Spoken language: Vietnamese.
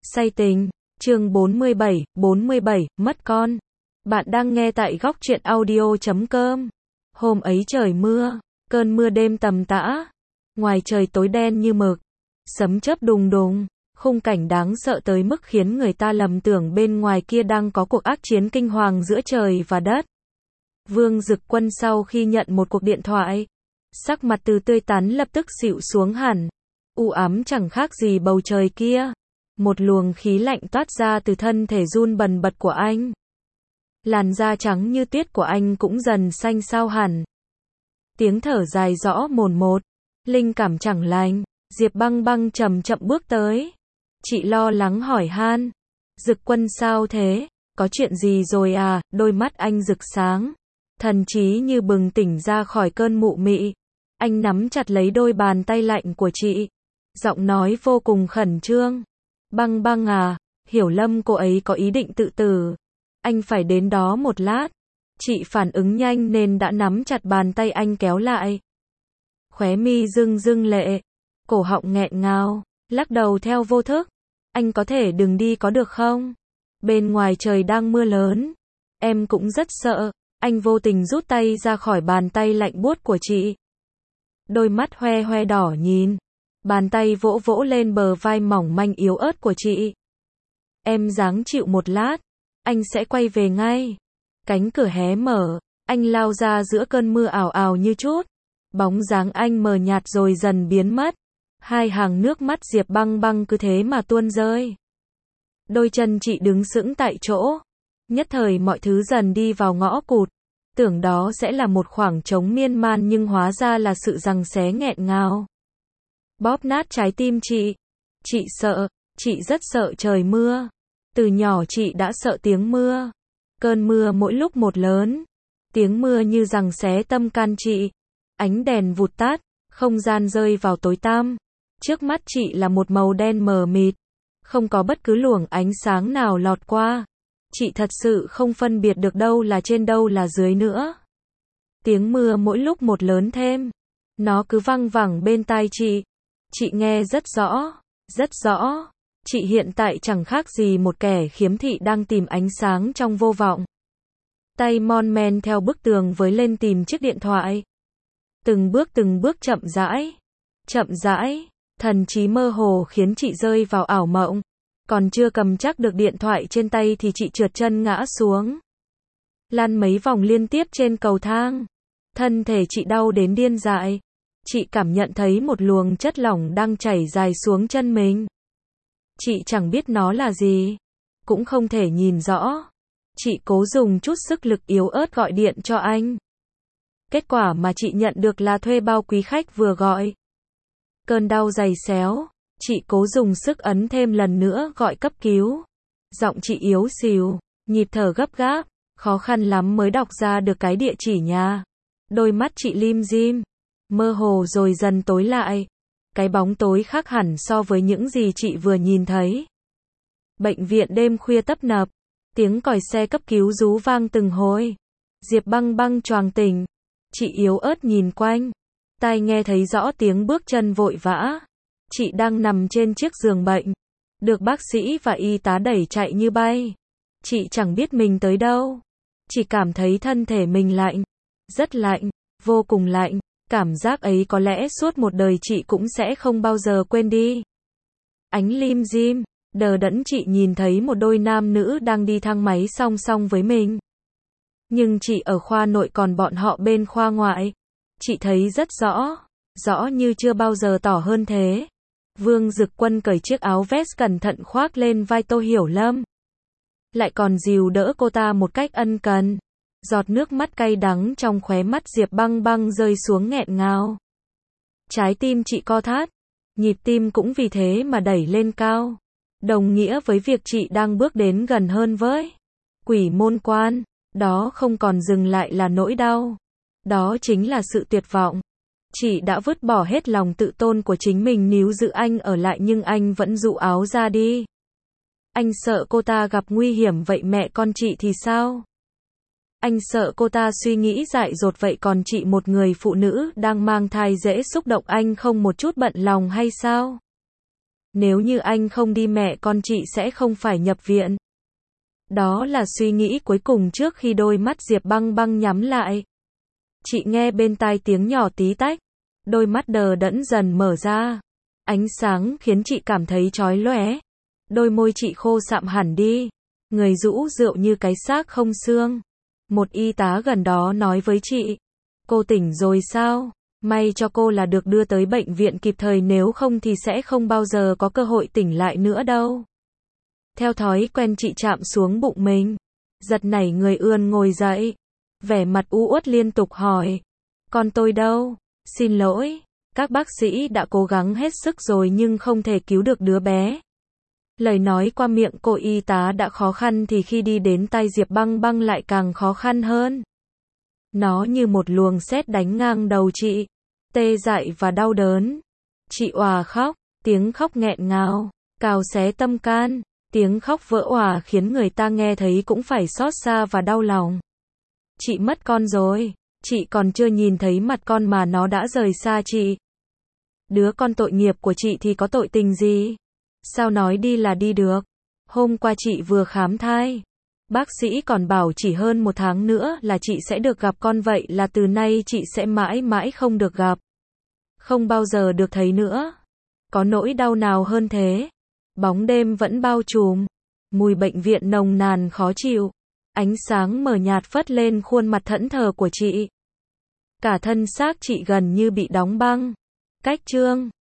Say tình, chương 47, mất con. Bạn đang nghe tại góc truyện audio.com. Hôm ấy trời mưa, cơn mưa đêm tầm tã. Ngoài trời tối đen như mực, sấm chớp đùng đùng, khung cảnh đáng sợ tới mức khiến người ta lầm tưởng bên ngoài kia đang có cuộc ác chiến kinh hoàng giữa trời và đất. Vương Dực Quân sau khi nhận một cuộc điện thoại, sắc mặt từ tươi tắn lập tức xịu xuống hẳn. U ám chẳng khác gì bầu trời kia. Một luồng khí lạnh toát ra từ thân thể run bần bật của anh. Làn da trắng như tuyết của anh cũng dần xanh xao hẳn. Tiếng thở dài rõ mồn một. Linh cảm chẳng lành. Diệp Băng Băng chậm chậm bước tới. Chị lo lắng hỏi han. Dực Quân sao thế? Có chuyện gì rồi à? Đôi mắt anh rực sáng. Thần trí như bừng tỉnh ra khỏi cơn mụ mị. Anh nắm chặt lấy đôi bàn tay lạnh của chị. Giọng nói vô cùng khẩn trương. Băng Băng à, hiểu lầm cô ấy có ý định tự tử. Anh phải đến đó một lát. Chị phản ứng nhanh nên đã nắm chặt bàn tay anh kéo lại. Khóe mi rưng rưng lệ. Cổ họng nghẹn ngào, lắc đầu theo vô thức. Anh có thể đừng đi có được không? Bên ngoài trời đang mưa lớn. Em cũng rất sợ. Anh vô tình rút tay ra khỏi bàn tay lạnh buốt của chị. Đôi mắt hoe hoe đỏ nhìn. Bàn tay vỗ vỗ lên bờ vai mỏng manh yếu ớt của chị. Em ráng chịu một lát. Anh sẽ quay về ngay. Cánh cửa hé mở. Anh lao ra giữa cơn mưa ảo ảo như chút. Bóng dáng anh mờ nhạt rồi dần biến mất. Hai hàng nước mắt Diệp Băng Băng cứ thế mà tuôn rơi. Đôi chân chị đứng sững tại chỗ. Nhất thời mọi thứ dần đi vào ngõ cụt. Tưởng đó sẽ là một khoảng trống miên man nhưng hóa ra là sự giằng xé nghẹn ngào. Bóp nát trái tim chị. Chị sợ, chị rất sợ trời mưa. Từ nhỏ chị đã sợ tiếng mưa. Cơn mưa mỗi lúc một lớn. Tiếng mưa như giằng xé tâm can chị. Ánh đèn vụt tắt, không gian rơi vào tối tăm. Trước mắt chị là một màu đen mờ mịt. Không có bất cứ luồng ánh sáng nào lọt qua. Chị thật sự không phân biệt được đâu là trên đâu là dưới nữa. Tiếng mưa mỗi lúc một lớn thêm. Nó cứ văng vẳng bên tai chị. Chị nghe rất rõ, rất rõ. Chị hiện tại chẳng khác gì một kẻ khiếm thị đang tìm ánh sáng trong vô vọng. Tay mon men theo bức tường với lên tìm chiếc điện thoại. Từng bước chậm rãi, thần trí mơ hồ khiến chị rơi vào ảo mộng. Còn chưa cầm chắc được điện thoại trên tay thì chị trượt chân ngã xuống. Lăn mấy vòng liên tiếp trên cầu thang. Thân thể chị đau đến điên dại. Chị cảm nhận thấy một luồng chất lỏng đang chảy dài xuống chân mình. Chị chẳng biết nó là gì. Cũng không thể nhìn rõ. Chị cố dùng chút sức lực yếu ớt gọi điện cho anh. Kết quả mà chị nhận được là thuê bao quý khách vừa gọi. Cơn đau giày xéo. Chị cố dùng sức ấn thêm lần nữa gọi cấp cứu. Giọng chị yếu xìu, nhịp thở gấp gáp, khó khăn lắm mới đọc ra được cái địa chỉ nhà. Đôi mắt chị lim dim, mơ hồ rồi dần tối lại. Cái bóng tối khác hẳn so với những gì chị vừa nhìn thấy. Bệnh viện đêm khuya tấp nập, tiếng còi xe cấp cứu rú vang từng hồi. Diệp Băng Băng choàng tỉnh, chị yếu ớt nhìn quanh, tai nghe thấy rõ tiếng bước chân vội vã. Chị đang nằm trên chiếc giường bệnh, được bác sĩ và y tá đẩy chạy như bay. Chị chẳng biết mình tới đâu, chỉ cảm thấy thân thể mình lạnh, rất lạnh, vô cùng lạnh. Cảm giác ấy có lẽ suốt một đời chị cũng sẽ không bao giờ quên đi. Ánh lim dim, đờ đẫn chị nhìn thấy một đôi nam nữ đang đi thang máy song song với mình. Nhưng chị ở khoa nội còn bọn họ bên khoa ngoại. Chị thấy rất rõ, rõ như chưa bao giờ tỏ hơn thế. Vương Dực Quân cởi chiếc áo vest cẩn thận khoác lên vai Tô Hiểu Lâm. Lại còn dìu đỡ cô ta một cách ân cần. Giọt nước mắt cay đắng trong khóe mắt Diệp Băng Băng rơi xuống nghẹn ngào. Trái tim chị co thắt. Nhịp tim cũng vì thế mà đẩy lên cao. Đồng nghĩa với việc chị đang bước đến gần hơn với quỷ môn quan. Đó không còn dừng lại là nỗi đau. Đó chính là sự tuyệt vọng. Chị đã vứt bỏ hết lòng tự tôn của chính mình níu giữ anh ở lại nhưng anh vẫn dụ áo ra đi. Anh sợ cô ta gặp nguy hiểm vậy mẹ con chị thì sao? Anh sợ cô ta suy nghĩ dại dột vậy còn chị một người phụ nữ đang mang thai dễ xúc động anh không một chút bận lòng hay sao? Nếu như anh không đi mẹ con chị sẽ không phải nhập viện. Đó là suy nghĩ cuối cùng trước khi đôi mắt Diệp Băng Băng nhắm lại. Chị nghe bên tai tiếng nhỏ tí tách. Đôi mắt đờ đẫn dần mở ra. Ánh sáng khiến chị cảm thấy chói lóe. Đôi môi chị khô sạm hẳn đi. Người rũ rượi như cái xác không xương. Một y tá gần đó nói với chị. Cô tỉnh rồi sao? May cho cô là được đưa tới bệnh viện kịp thời, nếu không thì sẽ không bao giờ có cơ hội tỉnh lại nữa đâu. Theo thói quen chị chạm xuống bụng mình. Giật nảy người ươn ngồi dậy. Vẻ mặt u uất liên tục hỏi. Con tôi đâu? Xin lỗi. Các bác sĩ đã cố gắng hết sức rồi nhưng không thể cứu được đứa bé. Lời nói qua miệng cô y tá đã khó khăn thì khi đi đến tai Diệp Băng Băng lại càng khó khăn hơn. Nó như một luồng sét đánh ngang đầu chị. Tê dại và đau đớn. Chị òa khóc. Tiếng khóc nghẹn ngào. Cào xé tâm can. Tiếng khóc vỡ òa khiến người ta nghe thấy cũng phải xót xa và đau lòng. Chị mất con rồi. Chị còn chưa nhìn thấy mặt con mà nó đã rời xa chị. Đứa con tội nghiệp của chị thì có tội tình gì? Sao nói đi là đi được? Hôm qua chị vừa khám thai. Bác sĩ còn bảo chỉ hơn 1 tháng nữa là chị sẽ được gặp con, vậy là từ nay chị sẽ mãi mãi không được gặp. Không bao giờ được thấy nữa. Có nỗi đau nào hơn thế? Bóng đêm vẫn bao trùm. Mùi bệnh viện nồng nàn khó chịu. Ánh sáng mờ nhạt phất lên khuôn mặt thẫn thờ của chị. Cả thân xác chị gần như bị đóng băng. Cách chương